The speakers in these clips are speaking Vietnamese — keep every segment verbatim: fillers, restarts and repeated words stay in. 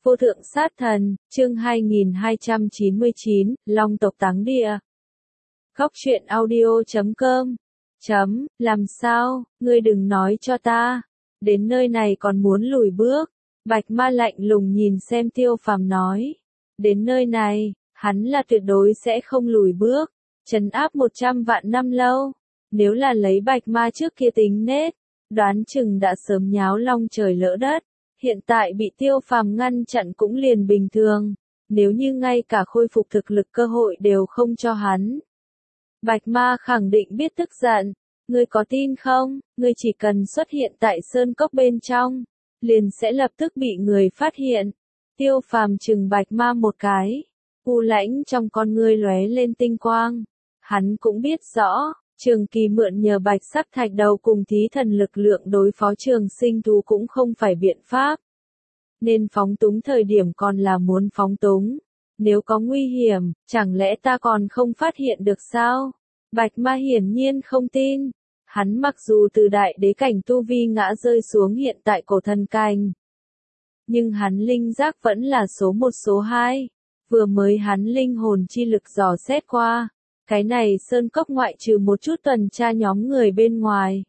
Vô thượng sát thần, chương hai nghìn hai trăm chín mươi chín, Long tộc táng địa. Góc truyện audio chấm com. Chấm, làm sao, ngươi đừng nói cho ta. Đến nơi này còn muốn lùi bước. Bạch Ma lạnh lùng nhìn xem Tiêu Phàm nói. Đến nơi này, hắn là tuyệt đối sẽ không lùi bước. Trấn áp một trăm vạn năm lâu. Nếu là lấy Bạch Ma trước kia tính nết, đoán chừng đã sớm nháo long trời lỡ đất. Hiện tại bị Tiêu Phàm ngăn chặn cũng liền bình thường, nếu như ngay cả khôi phục thực lực cơ hội đều không cho hắn. Bạch Ma khẳng định biết tức giận, ngươi có tin không, ngươi chỉ cần xuất hiện tại sơn cốc bên trong, liền sẽ lập tức bị người phát hiện. Tiêu Phàm chừng Bạch Ma một cái, u lãnh trong con ngươi lóe lên tinh quang, hắn cũng biết rõ. Trường Kỳ mượn nhờ bạch sắc thạch đầu cùng thí thần lực lượng đối phó trường sinh thú cũng không phải biện pháp. Nên phóng túng thời điểm còn là muốn phóng túng. Nếu có nguy hiểm, chẳng lẽ ta còn không phát hiện được sao? Bạch Ma hiển nhiên không tin. Hắn mặc dù từ đại đế cảnh tu vi ngã rơi xuống hiện tại cổ thần cảnh. Nhưng hắn linh giác vẫn là số một số hai. Vừa mới hắn linh hồn chi lực dò xét qua. Cái này sơn cốc ngoại trừ một chút tuần tra nhóm người bên ngoài.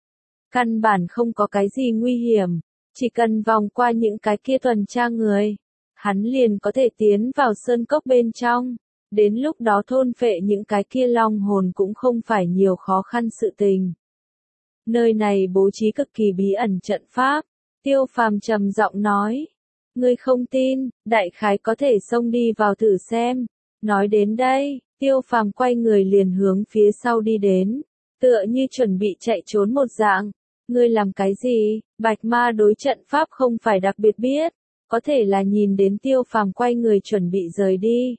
Căn bản không có cái gì nguy hiểm, chỉ cần vòng qua những cái kia tuần tra người, hắn liền có thể tiến vào sơn cốc bên trong, đến lúc đó thôn phệ những cái kia long hồn cũng không phải nhiều khó khăn sự tình. Nơi này bố trí cực kỳ bí ẩn trận pháp, Tiêu Phàm trầm giọng nói, ngươi không tin, đại khái có thể xông đi vào thử xem. Nói đến đây, Tiêu Phàm quay người liền hướng phía sau đi đến, tựa như chuẩn bị chạy trốn một dạng. Ngươi làm cái gì? Bạch Ma đối trận pháp không phải đặc biệt biết, có thể là nhìn đến Tiêu Phàm quay người chuẩn bị rời đi.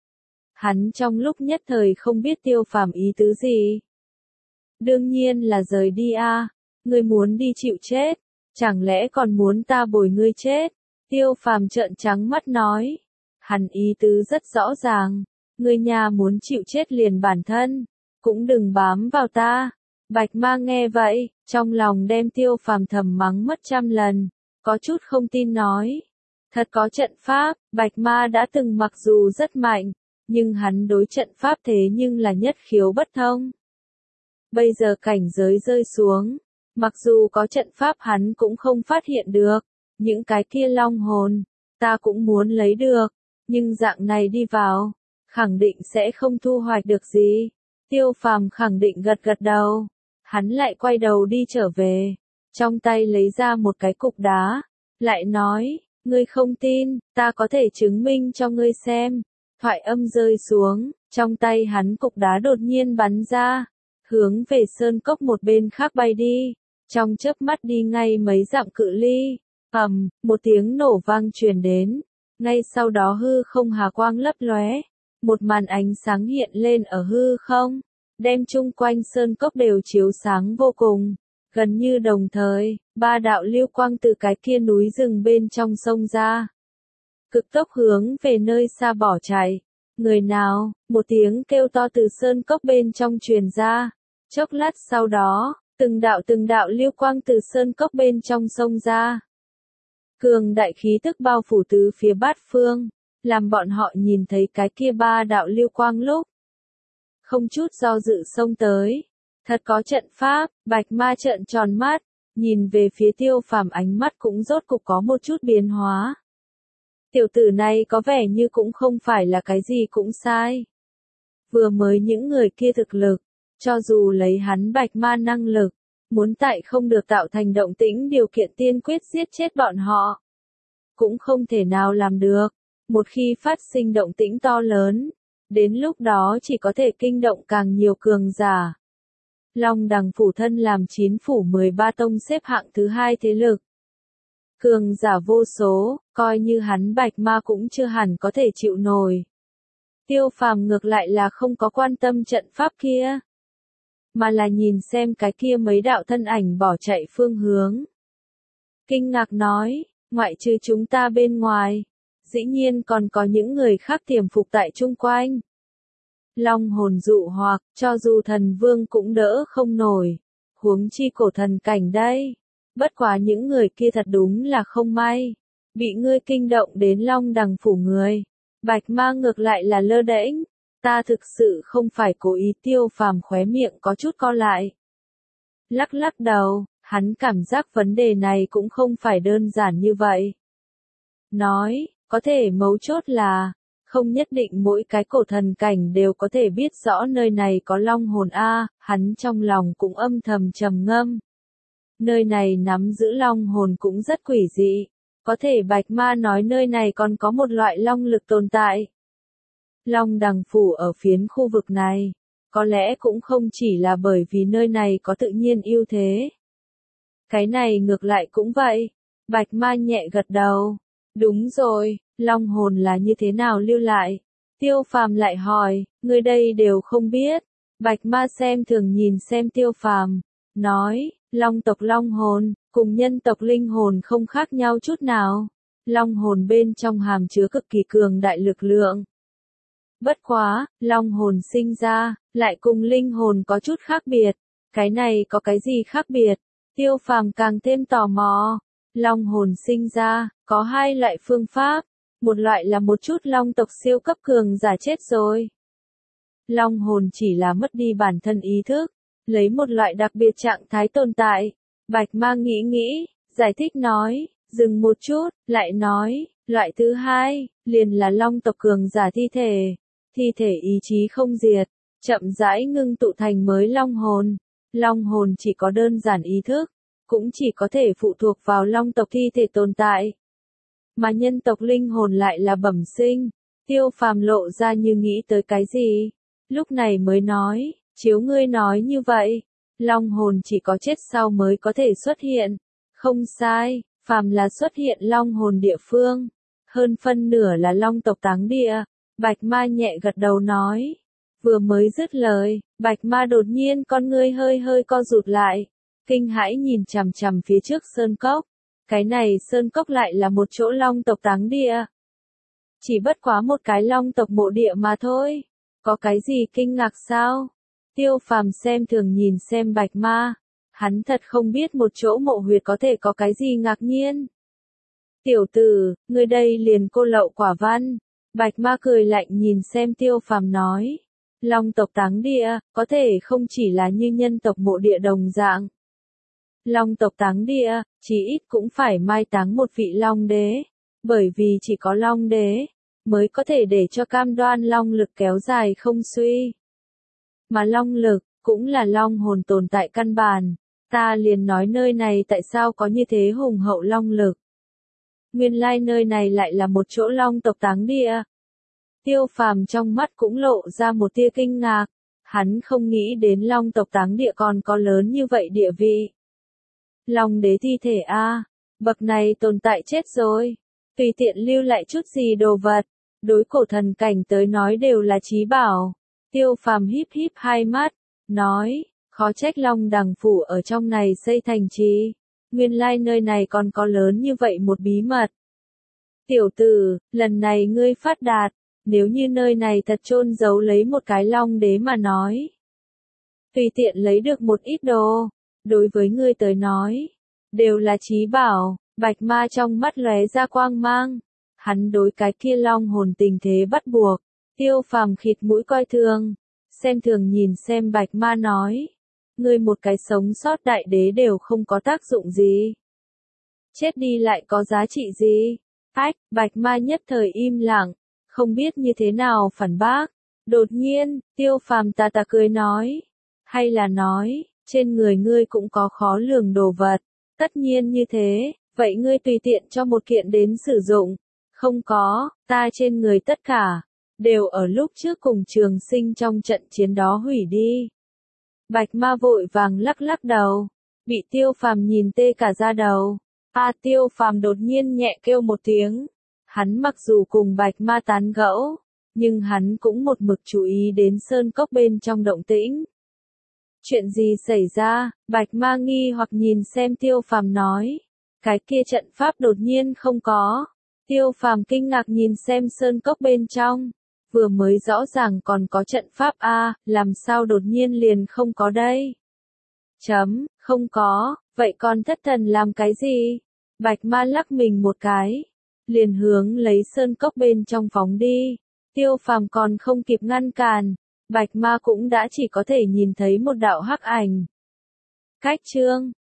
Hắn trong lúc nhất thời không biết Tiêu Phàm ý tứ gì. Đương nhiên là rời đi a, à. Ngươi muốn đi chịu chết, chẳng lẽ còn muốn ta bồi ngươi chết? Tiêu Phàm trợn trắng mắt nói. Hắn ý tứ rất rõ ràng. Ngươi nhà muốn chịu chết liền bản thân, cũng đừng bám vào ta. Bạch Ma nghe vậy, trong lòng đem Tiêu Phàm thầm mắng mất trăm lần, có chút không tin nói. Thật có trận pháp, Bạch Ma đã từng mặc dù rất mạnh, nhưng hắn đối trận pháp thế nhưng là nhất khiếu bất thông. Bây giờ cảnh giới rơi xuống, mặc dù có trận pháp hắn cũng không phát hiện được, những cái kia long hồn, ta cũng muốn lấy được, nhưng dạng này đi vào, khẳng định sẽ không thu hoạch được gì. Tiêu Phàm khẳng định gật gật đầu. Hắn lại quay đầu đi trở về, trong tay lấy ra một cái cục đá, lại nói, ngươi không tin, ta có thể chứng minh cho ngươi xem. Thoại âm rơi xuống, trong tay hắn cục đá đột nhiên bắn ra, hướng về sơn cốc một bên khác bay đi, trong chớp mắt đi ngay mấy dặm cự ly. Ầm, một tiếng nổ vang truyền đến, ngay sau đó hư không hà quang lấp lóe, một màn ánh sáng hiện lên ở hư không, đem chung quanh sơn cốc đều chiếu sáng vô cùng. Gần như đồng thời, ba đạo lưu quang từ cái kia núi rừng bên trong sông ra, cực tốc hướng về nơi xa bỏ chạy. Người nào? Một tiếng kêu to từ sơn cốc bên trong truyền ra. Chốc lát sau đó, từng đạo từng đạo lưu quang từ sơn cốc bên trong sông ra. Cường đại khí tức bao phủ tứ phía bát phương, làm bọn họ nhìn thấy cái kia ba đạo lưu quang lúc không chút do dự xông tới. Thật có trận pháp. Bạch Ma trợn tròn mắt, nhìn về phía Tiêu Phàm, ánh mắt cũng rốt cục có một chút biến hóa. Tiểu tử này có vẻ như cũng không phải là cái gì cũng sai. Vừa mới những người kia thực lực, cho dù lấy hắn Bạch Ma năng lực, muốn tại không được tạo thành động tĩnh điều kiện tiên quyết giết chết bọn họ, cũng không thể nào làm được. Một khi phát sinh động tĩnh to lớn, đến lúc đó chỉ có thể kinh động càng nhiều cường giả. Long Đằng phủ thân làm chín phủ mười ba tông xếp hạng thứ hai thế lực. Cường giả vô số, coi như hắn Bạch Ma cũng chưa hẳn có thể chịu nổi. Tiêu Phàm ngược lại là không có quan tâm trận pháp kia, mà là nhìn xem cái kia mấy đạo thân ảnh bỏ chạy phương hướng. Kinh ngạc nói, ngoại trừ chúng ta bên ngoài, dĩ nhiên còn có những người khác tiềm phục tại chung quanh. Long hồn dụ hoặc, cho dù thần vương cũng đỡ không nổi, huống chi cổ thần cảnh đây. Bất quá những người kia thật đúng là không may, Bị ngươi kinh động đến Long Đằng phủ người. Bạch Ma ngược lại là lơ đễnh. Ta thực sự không phải cố ý. Tiêu Phàm khóe miệng có chút co lại. Lắc lắc đầu, hắn cảm giác vấn đề này cũng không phải đơn giản như vậy. Nói, có thể mấu chốt là, không nhất định mỗi cái cổ thần cảnh đều có thể biết rõ nơi này có long hồn a, hắn trong lòng cũng âm thầm trầm ngâm. Nơi này nắm giữ long hồn cũng rất quỷ dị, có thể Bạch Ma nói nơi này còn có một loại long lực tồn tại. Long Đằng phủ ở phiến khu vực này, có lẽ cũng không chỉ là bởi vì nơi này có tự nhiên ưu thế. Cái này ngược lại cũng vậy. Bạch Ma nhẹ gật đầu. Đúng rồi, long hồn là như thế nào lưu lại? Tiêu Phàm lại hỏi, người đây đều không biết. Bạch Ma xem thường nhìn xem Tiêu Phàm, nói, long tộc long hồn, cùng nhân tộc linh hồn không khác nhau chút nào. Long hồn bên trong hàm chứa cực kỳ cường đại lực lượng. Bất quá, long hồn sinh ra, lại cùng linh hồn có chút khác biệt. Cái này có cái gì khác biệt? Tiêu Phàm càng thêm tò mò. Long hồn sinh ra, có hai loại phương pháp. Một loại là một chút long tộc siêu cấp cường giả chết rồi. Long hồn chỉ là mất đi bản thân ý thức, lấy một loại đặc biệt trạng thái tồn tại. Bạch Ma nghĩ nghĩ, giải thích nói, dừng một chút, lại nói, loại thứ hai, liền là long tộc cường giả thi thể. Thi thể ý chí không diệt, chậm rãi ngưng tụ thành mới long hồn. Long hồn chỉ có đơn giản ý thức, cũng chỉ có thể phụ thuộc vào long tộc thi thể tồn tại. Mà nhân tộc linh hồn lại là bẩm sinh. Tiêu Phàm lộ ra như nghĩ tới cái gì. Lúc này mới nói, chiếu ngươi nói như vậy, long hồn chỉ có chết sau mới có thể xuất hiện. Không sai, phàm là xuất hiện long hồn địa phương, hơn phân nửa là long tộc táng địa. Bạch Ma nhẹ gật đầu nói. Vừa mới dứt lời, Bạch Ma đột nhiên con ngươi hơi hơi co rụt lại. Kinh hãi nhìn chằm chằm phía trước sơn cốc. Cái này sơn cốc lại là một chỗ long tộc táng địa. Chỉ bất quá một cái long tộc mộ địa mà thôi. Có cái gì kinh ngạc sao? Tiêu Phàm xem thường nhìn xem Bạch Ma. Hắn thật không biết một chỗ mộ huyệt có thể có cái gì ngạc nhiên. Tiểu tử, ngươi đây liền cô lậu quả văn. Bạch Ma cười lạnh nhìn xem Tiêu Phàm nói. Long tộc táng địa, có thể không chỉ là như nhân tộc mộ địa đồng dạng. Long tộc táng địa, chí ít cũng phải mai táng một vị long đế. Bởi vì chỉ có long đế, mới có thể để cho cam đoan long lực kéo dài không suy. Mà long lực, cũng là long hồn tồn tại căn bản. Ta liền nói nơi này tại sao có như thế hùng hậu long lực. Nguyên lai nơi này lại là một chỗ long tộc táng địa. Tiêu Phàm trong mắt cũng lộ ra một tia kinh ngạc. Hắn không nghĩ đến long tộc táng địa còn có lớn như vậy địa vị. Long đế thi thể a, bậc này tồn tại chết rồi. Tùy tiện lưu lại chút gì đồ vật, đối cổ thần cảnh tới nói đều là chí bảo. Tiêu Phàm híp híp hai mắt, nói, khó trách Long Đằng phủ ở trong này xây thành trì. Nguyên lai nơi này còn có lớn như vậy một bí mật. Tiểu tử, lần này ngươi phát đạt, nếu như nơi này thật chôn giấu lấy một cái long đế mà nói. Tùy tiện lấy được một ít đồ, đối với ngươi tới nói, đều là chí bảo. Bạch Ma trong mắt lóe ra quang mang. Hắn đối cái kia long hồn tình thế bắt buộc. Tiêu Phàm khịt mũi coi thường. Xem thường nhìn xem Bạch Ma nói. Ngươi một cái sống sót đại đế đều không có tác dụng gì. Chết đi lại có giá trị gì? Ách, Bạch Ma nhất thời im lặng. Không biết như thế nào phản bác. Đột nhiên, Tiêu Phàm tà tà cười nói. Hay là nói, trên người ngươi cũng có khó lường đồ vật. Tất nhiên như thế. Vậy ngươi tùy tiện cho một kiện đến sử dụng. Không có, ta trên người tất cả, đều ở lúc trước cùng Trường Sinh trong trận chiến đó hủy đi. Bạch Ma vội vàng lắc lắc đầu, bị Tiêu Phàm nhìn tê cả da đầu. A Tiêu Phàm đột nhiên nhẹ kêu một tiếng. Hắn mặc dù cùng Bạch Ma tán gẫu, nhưng hắn cũng một mực chú ý đến sơn cốc bên trong động tĩnh. Chuyện gì xảy ra? Bạch Ma nghi hoặc nhìn xem Tiêu Phàm nói. Cái kia trận pháp đột nhiên không có. Tiêu Phàm kinh ngạc nhìn xem sơn cốc bên trong. Vừa mới rõ ràng còn có trận pháp a, làm sao đột nhiên liền không có đây? Chấm, không có, vậy còn thất thần làm cái gì? Bạch Ma lắc mình một cái. liền hướng lấy sơn cốc bên trong phóng đi. Tiêu Phàm còn không kịp ngăn cản, Bạch Ma cũng đã chỉ có thể nhìn thấy một đạo hắc ảnh. Cách chương